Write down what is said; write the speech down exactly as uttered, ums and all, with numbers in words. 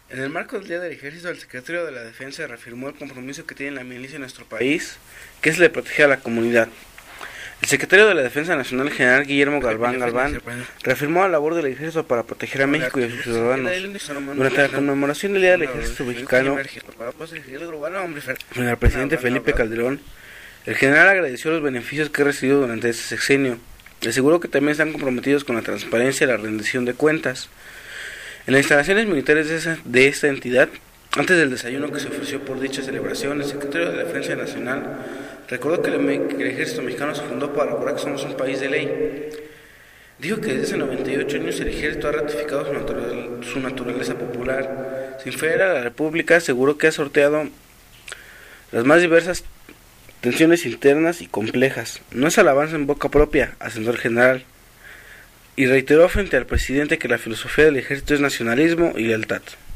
En el marco del Día del Ejército, el secretario de la Defensa reafirmó el compromiso que tiene la milicia en nuestro país, que es el de proteger a la comunidad. El secretario de la Defensa Nacional, general Guillermo Galván Galván, reafirmó la labor del ejército para proteger a México y a sus ciudadanos. Durante la conmemoración del Día del Ejército Mexicano, el presidente Felipe Calderón, el general agradeció los beneficios que ha recibido durante este sexenio. Aseguró que también están comprometidos con la transparencia y la rendición de cuentas. En las instalaciones militares de, esa, de esta entidad, antes del desayuno que se ofreció por dicha celebración, el secretario de la Defensa Nacional recordó que el, que el ejército mexicano se fundó para recordar que somos un país de ley. Dijo que desde hace noventa y ocho años el ejército ha ratificado su, natural, su naturaleza popular. Sin fear a la república, aseguró que ha sorteado las más diversas tensiones internas y complejas. No es alabanza en boca propia, aseguró el general, y reiteró frente al presidente que la filosofía del ejército es nacionalismo y lealtad.